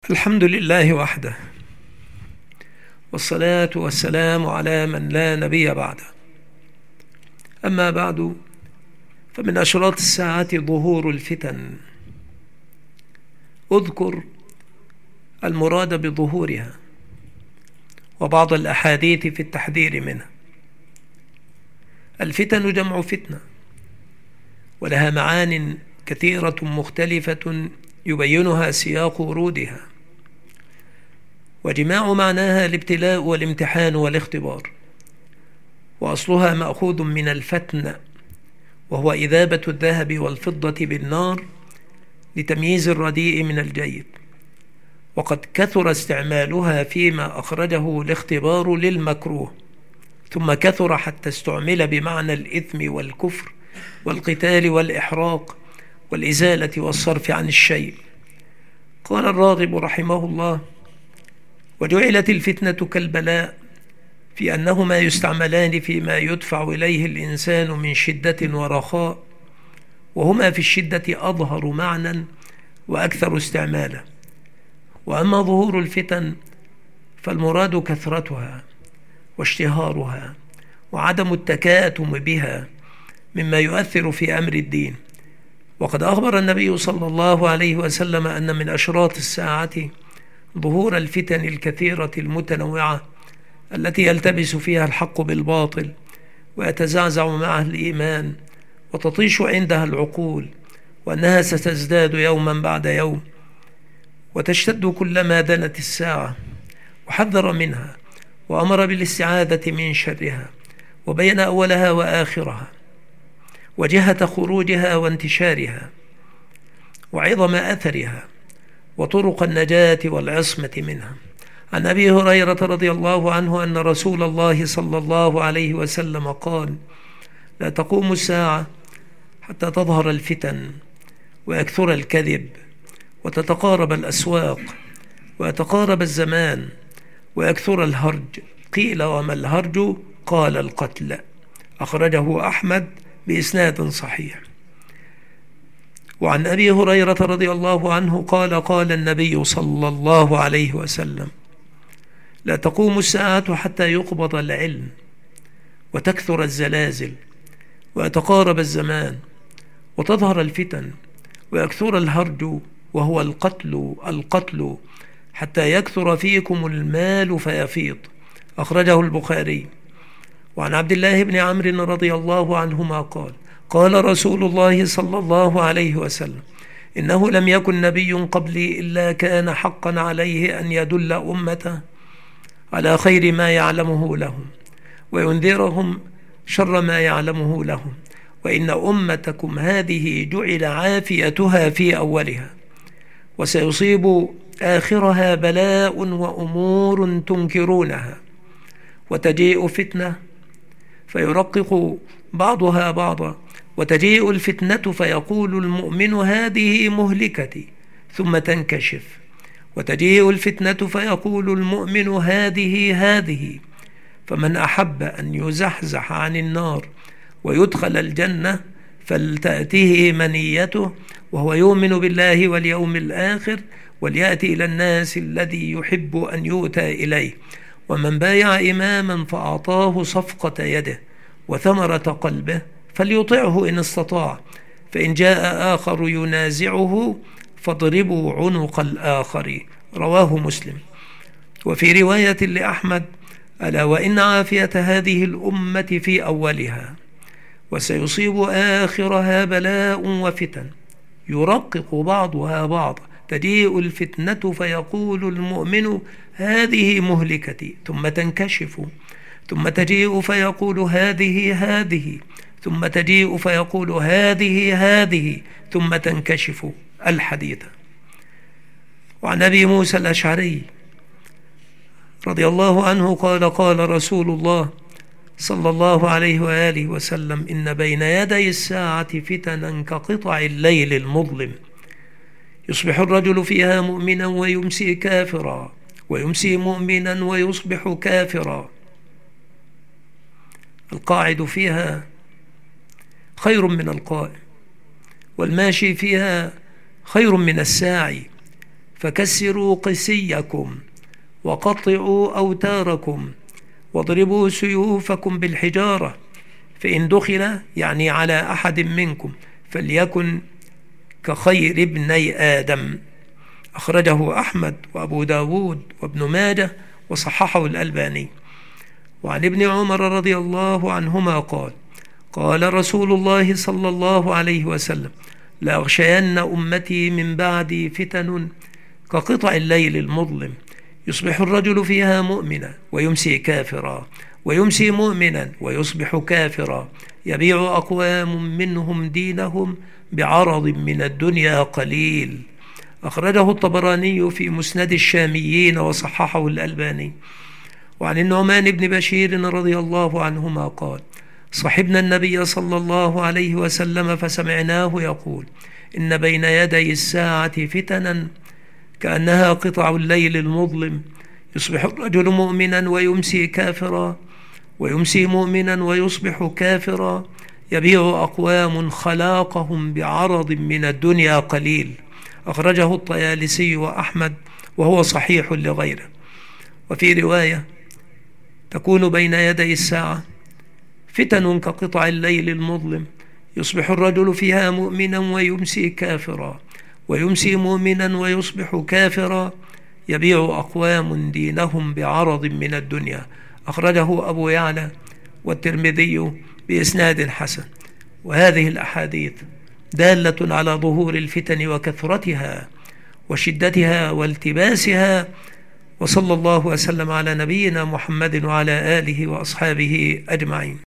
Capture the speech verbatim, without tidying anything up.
الحمد لله وحده، والصلاة والسلام على من لا نبي بعده. أما بعد، فمن أشراط الساعة ظهور الفتن. أذكر المراد بظهورها وبعض الأحاديث في التحذير منها. الفتن جمع فتنة، ولها معان كثيرة مختلفة يبينها سياق ورودها، وجماع معناها الابتلاء والامتحان والاختبار، وأصلها مأخوذ من الفتن، وهو إذابة الذهب والفضة بالنار لتمييز الرديء من الجيد. وقد كثر استعمالها فيما أخرجه الاختبار للمكروه، ثم كثر حتى استعمل بمعنى الإثم والكفر والقتال والإحراق والإزالة والصرف عن الشيء. قال الراغب رحمه الله: وجعلت الفتنة كالبلاء في أنهما يستعملان فيما يدفع إليه الإنسان من شدة ورخاء، وهما في الشدة أظهر معنى وأكثر استعمالا. وأما ظهور الفتن فالمراد كثرتها واشتهارها وعدم التكاتم بها مما يؤثر في أمر الدين. وقد أخبر النبي صلى الله عليه وسلم أن من أشراط الساعة ظهور الفتن الكثيرة المتنوعة التي يلتبس فيها الحق بالباطل ويتزعزع معها الإيمان وتطيش عندها العقول، وأنها ستزداد يوما بعد يوم وتشتد كلما دنت الساعة، وحذر منها وأمر بالاستعاذة من شرها، وبين أولها وآخرها وجهة خروجها وانتشارها وعظم أثرها وطرق النجاة والعصمة منها. عن أبي هريرة رضي الله عنه أن رسول الله صلى الله عليه وسلم قال: لا تقوم الساعة حتى تظهر الفتن ويكثر الكذب وتتقارب الأسواق ويتقارب الزمان ويكثر الهرج. قيل: وما الهرج؟ قال: القتل. أخرجه أحمد بإسناد صحيح. وعن أبي هريرة رضي الله عنه قال: قال النبي صلى الله عليه وسلم: لا تقوم الساعة حتى يقبض العلم وتكثر الزلازل ويتقارب الزمان وتظهر الفتن ويكثر الهرج، وهو القتل القتل حتى يكثر فيكم المال فيفيض. أخرجه البخاري. وعن عبد الله بن عمرو رضي الله عنهما قال: قال رسول الله صلى الله عليه وسلم: إنه لم يكن نبي قبلي إلا كان حقا عليه أن يدل أمته على خير ما يعلمه لهم وينذرهم شر ما يعلمه لهم، وإن أمتكم هذه جعل عافيتها في أولها، وسيصيب آخرها بلاء وأمور تنكرونها، وتجيء فتنة فيرقق بعضها بعضا، وتجيء الفتنة فيقول المؤمن هذه مهلكتي ثم تنكشف، وتجيء الفتنة فيقول المؤمن هذه هذه. فمن أحب أن يزحزح عن النار ويدخل الجنة فلتأته منيته وهو يؤمن بالله واليوم الآخر، وليأتي إلى الناس الذي يحب أن يؤتى إليه. ومن بايع إماما فأعطاه صفقة يده وثمرة قلبه فليطعه إن استطاع، فإن جاء آخر ينازعه فاضربوا عنق الآخر. رواه مسلم. وفي رواية لأحمد: ألا وإن عافية هذه الأمة في أولها، وسيصيب آخرها بلاء وفتن يرقق بعضها بعضا، تجيء الفتنة فيقول المؤمن هذه مهلكتي ثم تنكشف، ثم تجيء فيقول هذه هذه، ثم تجيء فيقول هذه هذه، ثم تنكشف. الحديث. وعن أبي موسى الأشعري رضي الله عنه قال: قال رسول الله صلى الله عليه وآله وسلم: إن بين يدي الساعة فتنا كقطع الليل المظلم، يصبح الرجل فيها مؤمنا ويمسي كافرا، ويمسي مؤمنا ويصبح كافرا. القاعد فيها خير من القائم، والماشي فيها خير من الساعي، فكسروا قسيكم وقطعوا أوتاركم واضربوا سيوفكم بالحجارة، فإن دخل يعني على أحد منكم فليكن كخير ابني آدم. أخرجه أحمد وأبو داود وابن ماجه وصححه الألباني. وعن ابن عمر رضي الله عنهما قال: قال رسول الله صلى الله عليه وسلم: لأغشين أمتي من بعدي فتن كقطع الليل المظلم، يصبح الرجل فيها مؤمنا ويمسي كافرا، ويمسي مؤمنا ويصبح كافرا، يبيع أقوام منهم دينهم بعرض من الدنيا قليل. أخرجه الطبراني في مسند الشاميين وصححه الألباني. وعن النعمان بن بشير رضي الله عنهما قال: صحبنا النبي صلى الله عليه وسلم فسمعناه يقول: إن بين يدي الساعة فتنا كأنها قطع الليل المظلم، يصبح الرجل مؤمنا ويمسي كافرا، ويمسي مؤمنا ويصبح كافرا، يبيع أقوام خلاقهم بعرض من الدنيا قليل. أخرجه الطيالسي وأحمد وهو صحيح لغيره. وفي رواية: تكون بين يدي الساعة فتن كقطع الليل المظلم، يصبح الرجل فيها مؤمنا ويمسي كافرا، ويمسي مؤمنا ويصبح كافرا، يبيع أقوام دينهم بعرض من الدنيا. أخرجه أبو يعلى والترمذي بإسناد حسن. وهذه الأحاديث دالة على ظهور الفتن وكثرتها وشدتها والتباسها. وصلى الله وسلم على نبينا محمد وعلى آله وأصحابه أجمعين.